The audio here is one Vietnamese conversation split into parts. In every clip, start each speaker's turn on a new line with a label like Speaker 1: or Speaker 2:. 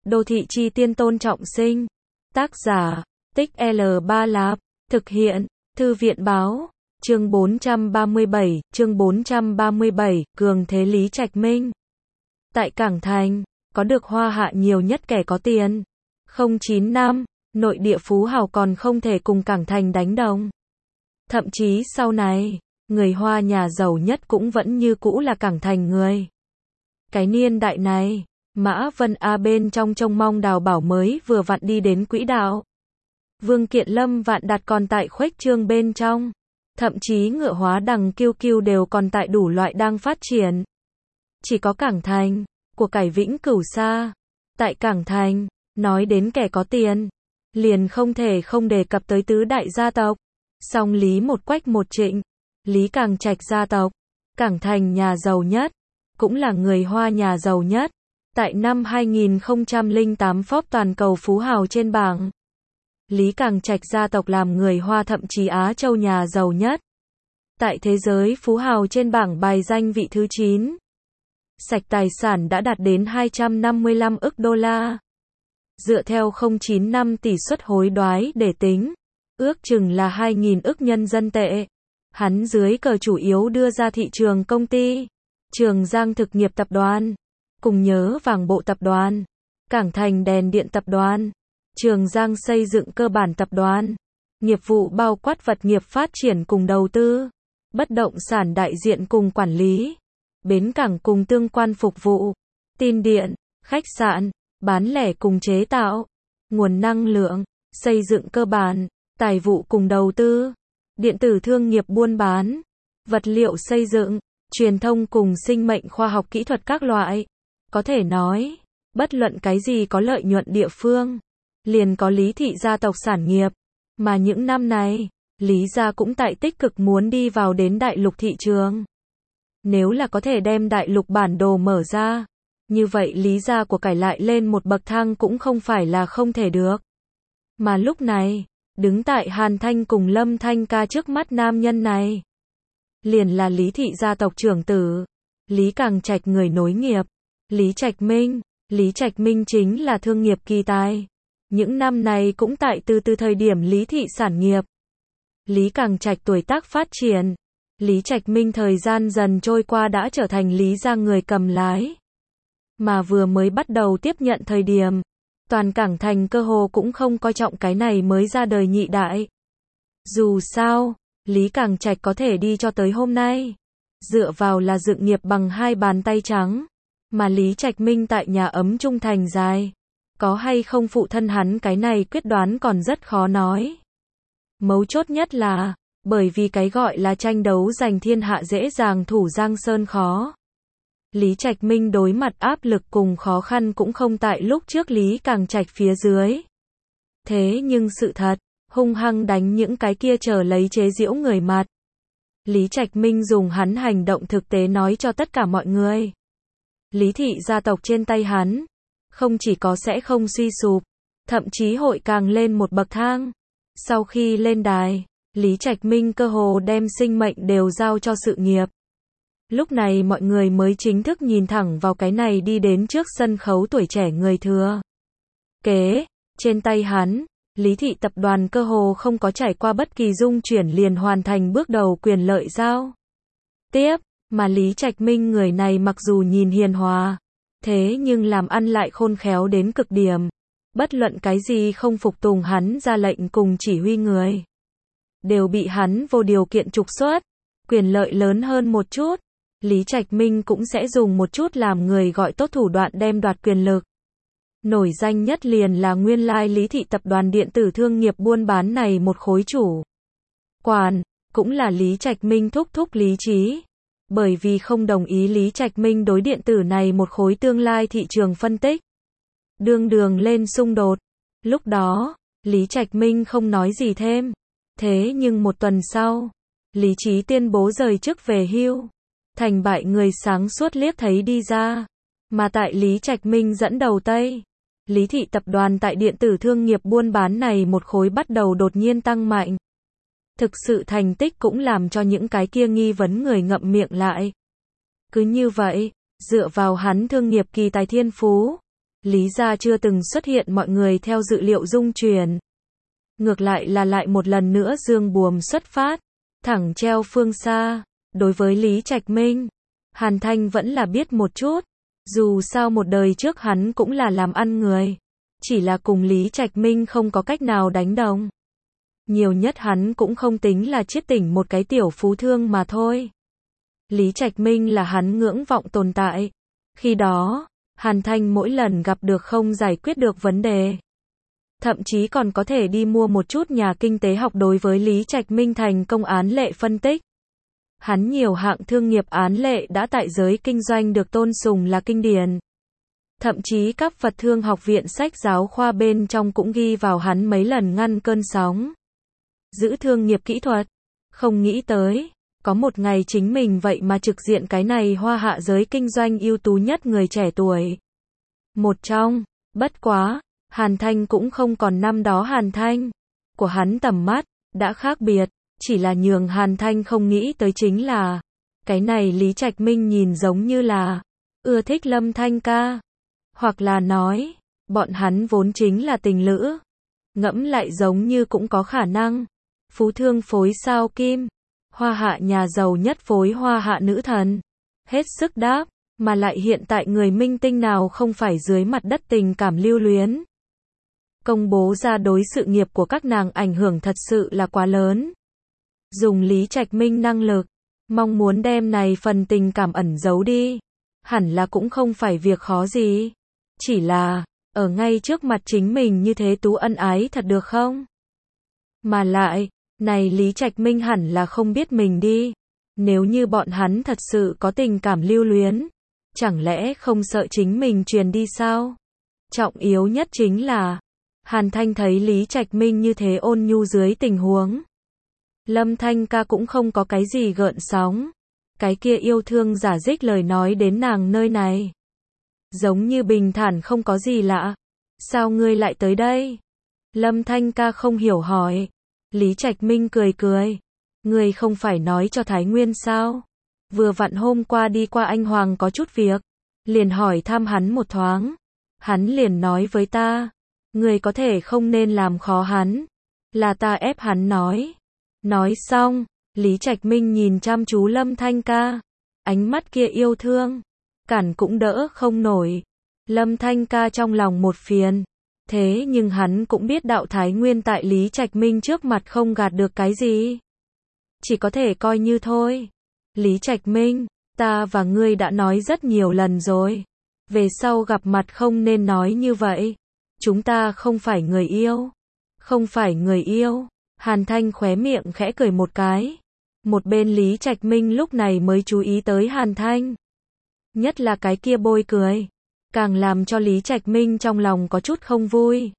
Speaker 1: Đô thị chi tiên Tôn Trọng Sinh. Tác giả, Tích L3 Lạp. Thực hiện, Thư viện Báo. Chương 437, Cường thế Lý Trạch Minh. Tại Cảng Thành, có được hoa hạ nhiều nhất kẻ có tiền. 09 năm, nội địa phú hào còn không thể cùng Cảng Thành đánh đồng. Thậm chí sau này, người Hoa nhà giàu nhất cũng vẫn như cũ là Cảng Thành người. Cái niên đại này, Mã Vân A bên trong trông mong đào bảo mới vừa vặn đi đến quỹ đạo. Vương Kiện Lâm Vạn Đạt còn tại khuếch trương bên trong. Thậm chí ngựa hóa đằng kiêu kiêu đều còn tại đủ loại đang phát triển. Chỉ có Cảng Thành, của cải Vĩnh Cửu xa. Tại Cảng Thành, nói đến kẻ có tiền, liền không thể không đề cập tới tứ đại gia tộc. Song Lý một Quách một Trịnh, Lý Càng Trạch gia tộc, Cảng Thành nhà giàu nhất, cũng là người Hoa nhà giàu nhất. Tại năm 2008 Forbes toàn cầu phú hào trên bảng, Lý Càng Trạch gia tộc làm người Hoa thậm chí Á Châu nhà giàu nhất. Tại thế giới phú hào trên bảng bài danh vị thứ 9. Sạch tài sản đã đạt đến 255 ức đô la. Dựa theo 09 năm tỷ suất hối đoái để tính, ước chừng là 2.000 ức nhân dân tệ. Hắn dưới cờ chủ yếu đưa ra thị trường công ty Trường Giang Thực nghiệp tập đoàn, Cùng Nhớ Vàng Bộ tập đoàn, Cảng Thành Đèn Điện tập đoàn, Trường Giang Xây dựng cơ bản tập đoàn. Nghiệp vụ bao quát vật nghiệp phát triển cùng đầu tư, bất động sản đại diện cùng quản lý, bến cảng cùng tương quan phục vụ, tin điện, khách sạn, bán lẻ cùng chế tạo, nguồn năng lượng, xây dựng cơ bản, tài vụ cùng đầu tư, điện tử thương nghiệp buôn bán, vật liệu xây dựng, truyền thông cùng sinh mệnh khoa học kỹ thuật các loại. Có thể nói, bất luận cái gì có lợi nhuận địa phương, liền có Lý thị gia tộc sản nghiệp. Mà những năm này, Lý gia cũng tại tích cực muốn đi vào đến đại lục thị trường. Nếu là có thể đem đại lục bản đồ mở ra, như vậy Lý gia của cải lại lên một bậc thang cũng không phải là không thể được. Mà lúc này, đứng tại Hàn Thanh cùng Lâm Thanh Ca trước mắt nam nhân này, liền là Lý thị gia tộc trưởng tử, Lý Càng Trạch người nối nghiệp, Lý Trạch Minh. Lý Trạch Minh chính là thương nghiệp kỳ tài. Những năm này cũng tại từ thời điểm Lý thị sản nghiệp. Lý Càng Trạch tuổi tác phát triển, Lý Trạch Minh thời gian dần trôi qua đã trở thành Lý gia người cầm lái. Mà vừa mới bắt đầu tiếp nhận thời điểm, toàn Cảng Thành cơ hồ cũng không coi trọng cái này mới ra đời nhị đại. Dù sao, Lý Càng Trạch có thể đi cho tới hôm nay, dựa vào là dựng nghiệp bằng hai bàn tay trắng. Mà Lý Trạch Minh tại nhà ấm trung thành dài, có hay không phụ thân hắn cái này quyết đoán còn rất khó nói. Mấu chốt nhất là, bởi vì cái gọi là tranh đấu giành thiên hạ dễ dàng thủ Giang Sơn khó. Lý Trạch Minh đối mặt áp lực cùng khó khăn cũng không tại lúc trước Lý Càng Trạch phía dưới. Thế nhưng sự thật, hung hăng đánh những cái kia chờ lấy chế giễu người mặt. Lý Trạch Minh dùng hắn hành động thực tế nói cho tất cả mọi người. Lý thị gia tộc trên tay hắn, không chỉ có sẽ không suy sụp, thậm chí hội càng lên một bậc thang. Sau khi lên đài, Lý Trạch Minh cơ hồ đem sinh mệnh đều giao cho sự nghiệp. Lúc này mọi người mới chính thức nhìn thẳng vào cái này đi đến trước sân khấu tuổi trẻ người thừa kế. Trên tay hắn, Lý thị tập đoàn cơ hồ không có trải qua bất kỳ dung chuyển liền hoàn thành bước đầu quyền lợi giao tiếp. Mà Lý Trạch Minh người này mặc dù nhìn hiền hòa, thế nhưng làm ăn lại khôn khéo đến cực điểm. Bất luận cái gì không phục tùng hắn ra lệnh cùng chỉ huy người, đều bị hắn vô điều kiện trục xuất. Quyền lợi lớn hơn một chút, Lý Trạch Minh cũng sẽ dùng một chút làm người gọi tốt thủ đoạn đem đoạt quyền lực. Nổi danh nhất liền là nguyên lai Lý thị tập đoàn điện tử thương nghiệp buôn bán này một khối chủ quản, cũng là Lý Trạch Minh thúc Lý Trí. Bởi vì không đồng ý Lý Trạch Minh đối điện tử này một khối tương lai thị trường phân tích, đường lên xung đột. Lúc đó, Lý Trạch Minh không nói gì thêm. Thế nhưng một tuần sau, Lý Trí tuyên bố rời chức về hưu. Thành bại người sáng suốt liếc thấy đi ra. Mà tại Lý Trạch Minh dẫn đầu Tây, Lý thị tập đoàn tại điện tử thương nghiệp buôn bán này một khối bắt đầu đột nhiên tăng mạnh. Thực sự thành tích cũng làm cho những cái kia nghi vấn người ngậm miệng lại. Cứ như vậy, dựa vào hắn thương nghiệp kỳ tài thiên phú, Lý gia chưa từng xuất hiện mọi người theo dự liệu dung chuyển. Ngược lại là lại một lần nữa dương buồm xuất phát, thẳng treo phương xa. Đối với Lý Trạch Minh, Hàn Thanh vẫn là biết một chút. Dù sao một đời trước hắn cũng là làm ăn người. Chỉ là cùng Lý Trạch Minh không có cách nào đánh đồng. Nhiều nhất hắn cũng không tính là chiết tỉnh một cái tiểu phú thương mà thôi. Lý Trạch Minh là hắn ngưỡng vọng tồn tại. Khi đó, Hàn Thanh mỗi lần gặp được không giải quyết được vấn đề. Thậm chí còn có thể đi mua một chút nhà kinh tế học đối với Lý Trạch Minh thành công án lệ phân tích. Hắn nhiều hạng thương nghiệp án lệ đã tại giới kinh doanh được tôn sùng là kinh điển. Thậm chí các Phật Thương Học viện sách giáo khoa bên trong cũng ghi vào hắn mấy lần ngăn cơn sóng. Giữ thương nghiệp kỹ thuật. Không nghĩ tới, có một ngày chính mình vậy mà trực diện cái này hoa hạ giới kinh doanh ưu tú nhất người trẻ tuổi. Một trong, bất quá, Hàn Thanh cũng không còn năm đó Hàn Thanh. Của hắn tầm mắt, đã khác biệt, chỉ là nhường Hàn Thanh không nghĩ tới chính là, cái này Lý Trạch Minh nhìn giống như là, ưa thích Lâm Thanh ca. Hoặc là nói, bọn hắn vốn chính là tình lữ. Ngẫm lại giống như cũng có khả năng. Phú thương phối sao kim. Hoa hạ nhà giàu nhất phối hoa hạ nữ thần. Hết sức đáp, mà lại hiện tại người minh tinh nào không phải dưới mặt đất tình cảm lưu luyến. Công bố ra đối sự nghiệp của các nàng ảnh hưởng thật sự là quá lớn. Dùng Lý Trạch Minh năng lực, mong muốn đem này phần tình cảm ẩn giấu đi. Hẳn là cũng không phải việc khó gì. Chỉ là, ở ngay trước mặt chính mình như thế tú ân ái thật được không? Mà lại, này Lý Trạch Minh hẳn là không biết mình đi. Nếu như bọn hắn thật sự có tình cảm lưu luyến, chẳng lẽ không sợ chính mình truyền đi sao? Trọng yếu nhất chính là, Hàn Thanh thấy Lý Trạch Minh như thế ôn nhu dưới tình huống. Lâm Thanh ca cũng không có cái gì gợn sóng. Cái kia yêu thương giả dích lời nói đến nàng nơi này. Giống như bình thản không có gì lạ. Sao ngươi lại tới đây? Lâm Thanh ca không hiểu hỏi. Lý Trạch Minh cười cười. Ngươi không phải nói cho Thái Nguyên sao? Vừa vặn hôm qua đi qua anh Hoàng có chút việc. Liền hỏi thăm hắn một thoáng. Hắn liền nói với ta. Ngươi có thể không nên làm khó hắn. Là ta ép hắn nói. Nói xong, Lý Trạch Minh nhìn chăm chú Lâm Thanh ca. Ánh mắt kia yêu thương. Cản cũng đỡ không nổi. Lâm Thanh ca trong lòng một phiền. Thế nhưng hắn cũng biết đạo Thái Nguyên tại Lý Trạch Minh trước mặt không gạt được cái gì. Chỉ có thể coi như thôi. Lý Trạch Minh, ta và ngươi đã nói rất nhiều lần rồi. Về sau gặp mặt không nên nói như vậy. Chúng ta không phải người yêu. Không phải người yêu. Hàn Thanh khóe miệng khẽ cười một cái. Một bên Lý Trạch Minh lúc này mới chú ý tới Hàn Thanh. Nhất là cái kia bôi cười. Càng làm cho Lý Trạch Minh trong lòng có chút không vui.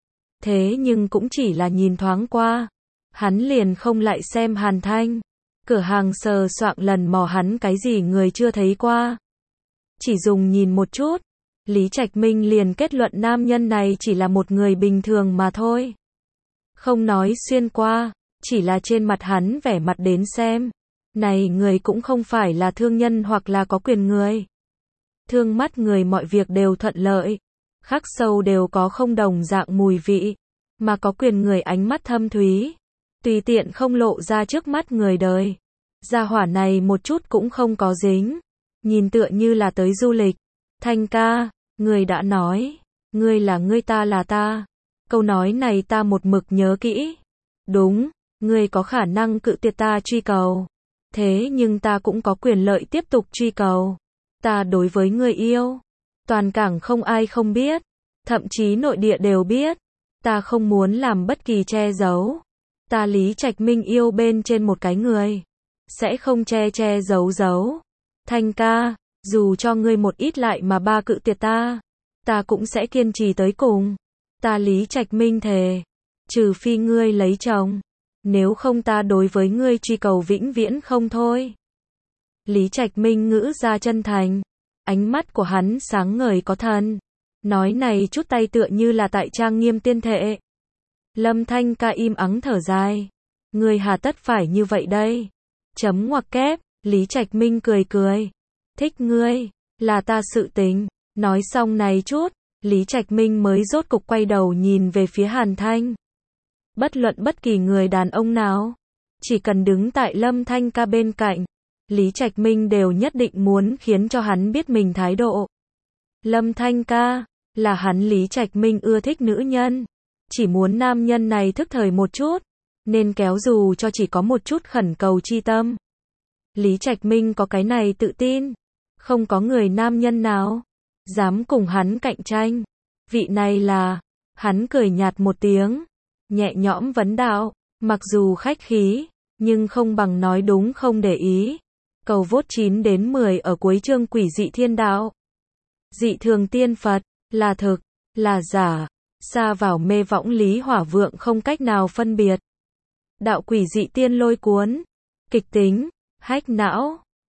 Speaker 1: Thế nhưng cũng chỉ là nhìn thoáng qua. Hắn liền không lại xem Hàn Thanh. Cửa hàng sờ soạng lần mò hắn cái gì người chưa thấy qua. Chỉ dùng nhìn một chút. Lý Trạch Minh liền kết luận nam nhân này chỉ là một người bình thường mà thôi. Không nói xuyên qua. Chỉ là trên mặt hắn vẻ mặt đến xem. Này người cũng không phải là thương nhân hoặc là có quyền người. Thương mắt người mọi việc đều thuận lợi. Khắc sâu đều có không đồng dạng mùi vị. Mà có quyền người ánh mắt thâm thúy. Tùy tiện không lộ ra trước mắt người đời. Gia hỏa này một chút cũng không có dính. Nhìn tựa như là tới du lịch. Thanh ca, người đã nói. Ngươi là ngươi ta là ta. Câu nói này ta một mực nhớ kỹ. Đúng, ngươi có khả năng cự tuyệt ta truy cầu. Thế nhưng ta cũng có quyền lợi tiếp tục truy cầu. Ta đối với người yêu. Toàn cảng không ai không biết. Thậm chí nội địa đều biết. Ta không muốn làm bất kỳ che giấu. Ta Lý Trạch Minh yêu bên trên một cái người. Sẽ không che giấu giấu. Thanh ca, dù cho ngươi một ít lại mà ba cự tuyệt ta. Ta cũng sẽ kiên trì tới cùng. Ta Lý Trạch Minh thề. Trừ phi ngươi lấy chồng. Nếu không ta đối với ngươi truy cầu vĩnh viễn không thôi. Lý Trạch Minh ngữ ra chân thành. Ánh mắt của hắn sáng ngời có thần. Nói này chút tay tựa như là tại trang nghiêm tiên thệ. Lâm Thanh ca im ắng thở dài. Ngươi hà tất phải như vậy đây. Chấm ngoặc kép. Lý Trạch Minh cười cười. Thích ngươi. Là ta sự tình. Nói xong này chút. Lý Trạch Minh mới rốt cục quay đầu nhìn về phía Hàn Thanh. Bất luận bất kỳ người đàn ông nào, chỉ cần đứng tại Lâm Thanh ca bên cạnh, Lý Trạch Minh đều nhất định muốn khiến cho hắn biết mình thái độ. Lâm Thanh ca, là hắn Lý Trạch Minh ưa thích nữ nhân, chỉ muốn nam nhân này thức thời một chút, nên kéo dù cho chỉ có một chút khẩn cầu chi tâm. Lý Trạch Minh có cái này tự tin, không có người nam nhân nào dám cùng hắn cạnh tranh. Vị này là, hắn cười nhạt một tiếng, nhẹ nhõm vấn đạo, mặc dù khách khí, nhưng không bằng nói đúng không để ý. Cầu vote 9 đến 10 ở cuối chương Quỷ dị thiên đạo. Dị thường tiên Phật, là thực, là giả, xa vào mê võng Lý Hỏa Vượng không cách nào phân biệt. Đạo quỷ dị tiên lôi cuốn, kịch tính, hách não.